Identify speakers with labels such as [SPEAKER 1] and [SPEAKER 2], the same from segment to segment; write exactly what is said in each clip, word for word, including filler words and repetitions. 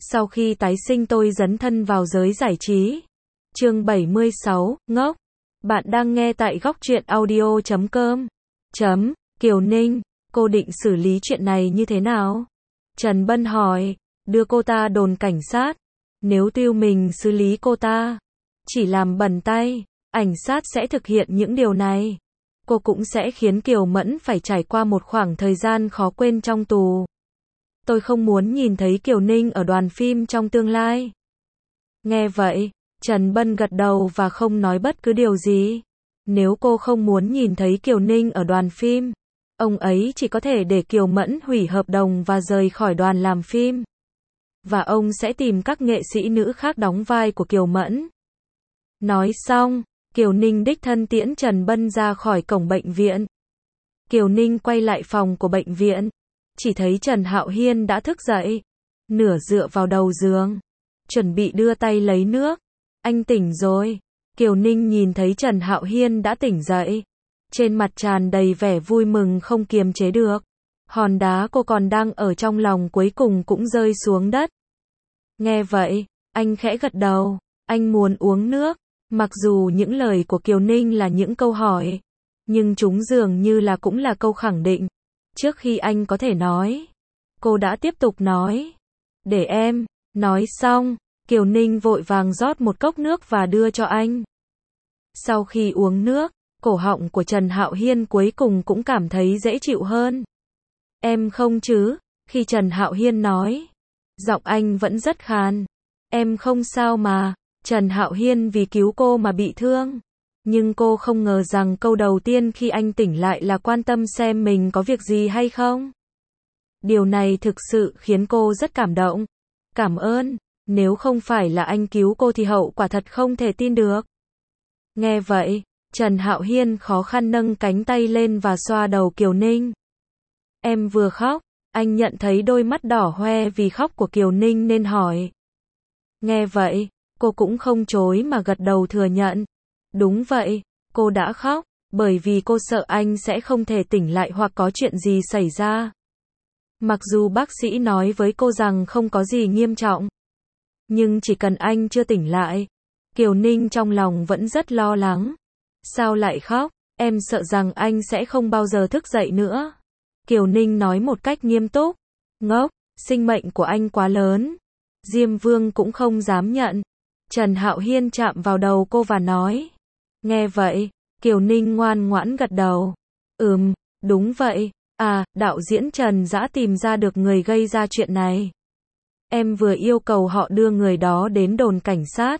[SPEAKER 1] Sau khi tái sinh tôi dấn thân vào giới giải trí. Chương bảy mươi sáu, ngốc. Bạn đang nghe tại góc truyện audio chấm com. Chấm, Kiều Ninh, cô định xử lý chuyện này như thế nào? Trần Bân hỏi, đưa cô ta đồn cảnh sát. Nếu Tiêu mình xử lý cô ta, chỉ làm bẩn tay, ảnh sát sẽ thực hiện những điều này. Cô cũng sẽ khiến Kiều Mẫn phải trải qua một khoảng thời gian khó quên trong tù. Tôi không muốn nhìn thấy Kiều Ninh ở đoàn phim trong tương lai. Nghe vậy, Trần Bân gật đầu và không nói bất cứ điều gì. Nếu cô không muốn nhìn thấy Kiều Ninh ở đoàn phim, ông ấy chỉ có thể để Kiều Mẫn hủy hợp đồng và rời khỏi đoàn làm phim. Và ông sẽ tìm các nghệ sĩ nữ khác đóng vai của Kiều Mẫn. Nói xong, Kiều Ninh đích thân tiễn Trần Bân ra khỏi cổng bệnh viện. Kiều Ninh quay lại phòng của bệnh viện, chỉ thấy Trần Hạo Hiên đã thức dậy, nửa dựa vào đầu giường, chuẩn bị đưa tay lấy nước. Anh tỉnh rồi. Kiều Ninh nhìn thấy Trần Hạo Hiên đã tỉnh dậy, trên mặt tràn đầy vẻ vui mừng không kiềm chế được. Hòn đá cô còn đang ở trong lòng cuối cùng cũng rơi xuống đất. Nghe vậy, anh khẽ gật đầu, anh muốn uống nước. Mặc dù những lời của Kiều Ninh là những câu hỏi, nhưng chúng dường như là cũng là câu khẳng định. Trước khi anh có thể nói, cô đã tiếp tục nói, để em. Nói xong, Kiều Ninh vội vàng rót một cốc nước và đưa cho anh. Sau khi uống nước, cổ họng của Trần Hạo Hiên cuối cùng cũng cảm thấy dễ chịu hơn. Em không chứ? Khi Trần Hạo Hiên nói, giọng anh vẫn rất khàn. Em không sao mà. Trần Hạo Hiên vì cứu cô mà bị thương. Nhưng cô không ngờ rằng câu đầu tiên khi anh tỉnh lại là quan tâm xem mình có việc gì hay không. Điều này thực sự khiến cô rất cảm động. Cảm ơn. Nếu không phải là anh cứu cô thì hậu quả thật không thể tin được. Nghe vậy, Trần Hạo Hiên khó khăn nâng cánh tay lên và xoa đầu Kiều Ninh. Em vừa khóc. Anh nhận thấy đôi mắt đỏ hoe vì khóc của Kiều Ninh nên hỏi. Nghe vậy, cô cũng không chối mà gật đầu thừa nhận. Đúng vậy, cô đã khóc, bởi vì cô sợ anh sẽ không thể tỉnh lại hoặc có chuyện gì xảy ra. Mặc dù bác sĩ nói với cô rằng không có gì nghiêm trọng, nhưng chỉ cần anh chưa tỉnh lại, Kiều Ninh trong lòng vẫn rất lo lắng. Sao lại khóc? Em sợ rằng anh sẽ không bao giờ thức dậy nữa. Kiều Ninh nói một cách nghiêm túc. Ngốc, sinh mệnh của anh quá lớn. Diêm Vương cũng không dám nhận. Trần Hạo Hiên chạm vào đầu cô và nói. Nghe vậy, Kiều Ninh ngoan ngoãn gật đầu. Ừm, đúng vậy. À, đạo diễn Trần đã tìm ra được người gây ra chuyện này. Em vừa yêu cầu họ đưa người đó đến đồn cảnh sát.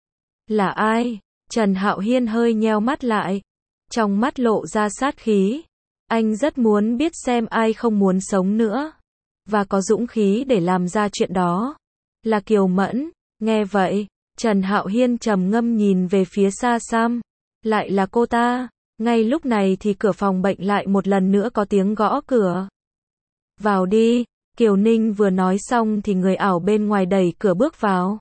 [SPEAKER 1] Là ai? Trần Hạo Hiên hơi nheo mắt lại, trong mắt lộ ra sát khí. Anh rất muốn biết xem ai không muốn sống nữa, và có dũng khí để làm ra chuyện đó. Là Kiều Mẫn. Nghe vậy, Trần Hạo Hiên trầm ngâm nhìn về phía xa xăm. Lại là cô ta. Ngay lúc này thì cửa phòng bệnh lại một lần nữa có tiếng gõ cửa. Vào đi. Kiều Ninh vừa nói xong thì người ảo bên ngoài đẩy cửa bước vào.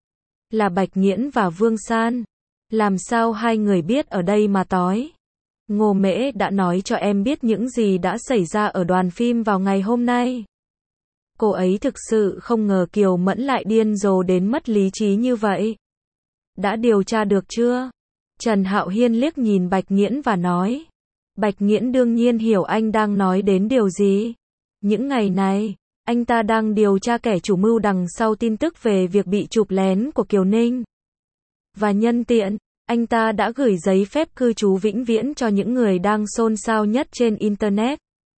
[SPEAKER 1] Là Bạch Nghiễn và Vương San. Làm sao hai người biết ở đây mà tối? Ngô Mễ đã nói cho em biết những gì đã xảy ra ở đoàn phim vào ngày hôm nay. Cô ấy thực sự không ngờ Kiều Mẫn lại điên rồ đến mất lý trí như vậy. Đã điều tra được chưa? Trần Hạo Hiên liếc nhìn Bạch Nghiễn và nói. Bạch Nghiễn đương nhiên hiểu anh đang nói đến điều gì. Những ngày này, anh ta đang điều tra kẻ chủ mưu đằng sau tin tức về việc bị chụp lén của Kiều Ninh. Và nhân tiện, anh ta đã gửi giấy phép cư trú vĩnh viễn cho những người đang xôn xao nhất trên Internet.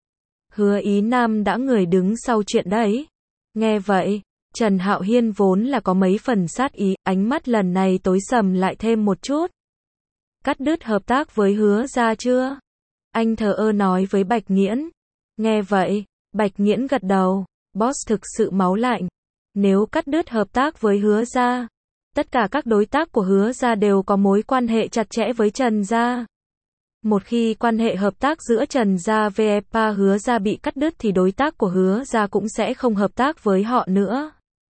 [SPEAKER 1] Hứa Ý Nam đã người đứng sau chuyện đấy. Nghe vậy, Trần Hạo Hiên vốn là có mấy phần sát ý, ánh mắt lần này tối sầm lại thêm một chút. Cắt đứt hợp tác với Hứa Gia chưa? Anh thờ ơ nói với Bạch Nghiễn. Nghe vậy, Bạch Nghiễn gật đầu. Boss thực sự máu lạnh. Nếu cắt đứt hợp tác với Hứa Gia, tất cả các đối tác của Hứa Gia đều có mối quan hệ chặt chẽ với Trần Gia. Một khi quan hệ hợp tác giữa Trần Gia và e pê a Hứa Gia bị cắt đứt thì đối tác của Hứa Gia cũng sẽ không hợp tác với họ nữa.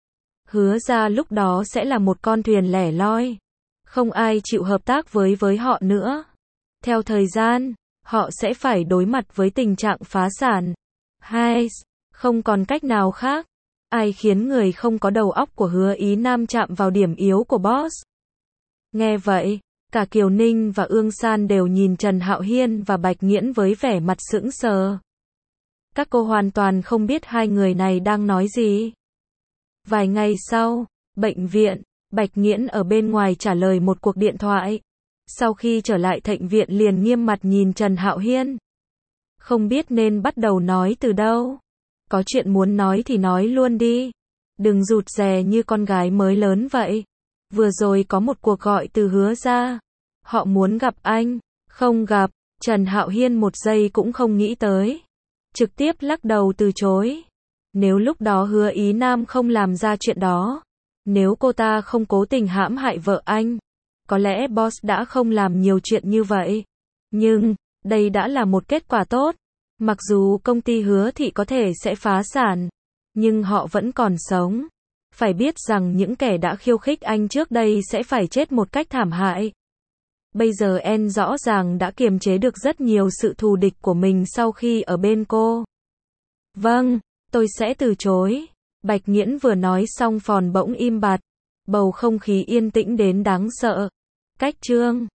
[SPEAKER 1] Hứa Gia lúc đó sẽ là một con thuyền lẻ loi. Không ai chịu hợp tác với với họ nữa. Theo thời gian, họ sẽ phải đối mặt với tình trạng phá sản. Hai, không còn cách nào khác. Ai khiến người không có đầu óc của Hứa Ý Nam chạm vào điểm yếu của boss? Nghe vậy, cả Kiều Ninh và Ương San đều nhìn Trần Hạo Hiên và Bạch Nghiễn với vẻ mặt sững sờ. Các cô hoàn toàn không biết hai người này đang nói gì. Vài ngày sau, bệnh viện, Bạch Nghiễn ở bên ngoài trả lời một cuộc điện thoại. Sau khi trở lại bệnh viện liền nghiêm mặt nhìn Trần Hạo Hiên. Không biết nên bắt đầu nói từ đâu. Có chuyện muốn nói thì nói luôn đi. Đừng rụt rè như con gái mới lớn vậy. Vừa rồi có một cuộc gọi từ Hứa ra. Họ muốn gặp anh. Không gặp. Trần Hạo Hiên một giây cũng không nghĩ tới. Trực tiếp lắc đầu từ chối. Nếu lúc đó Hứa Ý Nam không làm ra chuyện đó. Nếu cô ta không cố tình hãm hại vợ anh. Có lẽ boss đã không làm nhiều chuyện như vậy. Nhưng, đây đã là một kết quả tốt. Mặc dù công ty Hứa Thị có thể sẽ phá sản. Nhưng họ vẫn còn sống. Phải biết rằng những kẻ đã khiêu khích anh trước đây sẽ phải chết một cách thảm hại. Bây giờ En rõ ràng đã kiềm chế được rất nhiều sự thù địch của mình sau khi ở bên cô. Vâng, tôi sẽ từ chối. Bạch Nghiễn vừa nói xong phòn bỗng im bặt. Bầu không khí yên tĩnh đến đáng sợ. Cách chương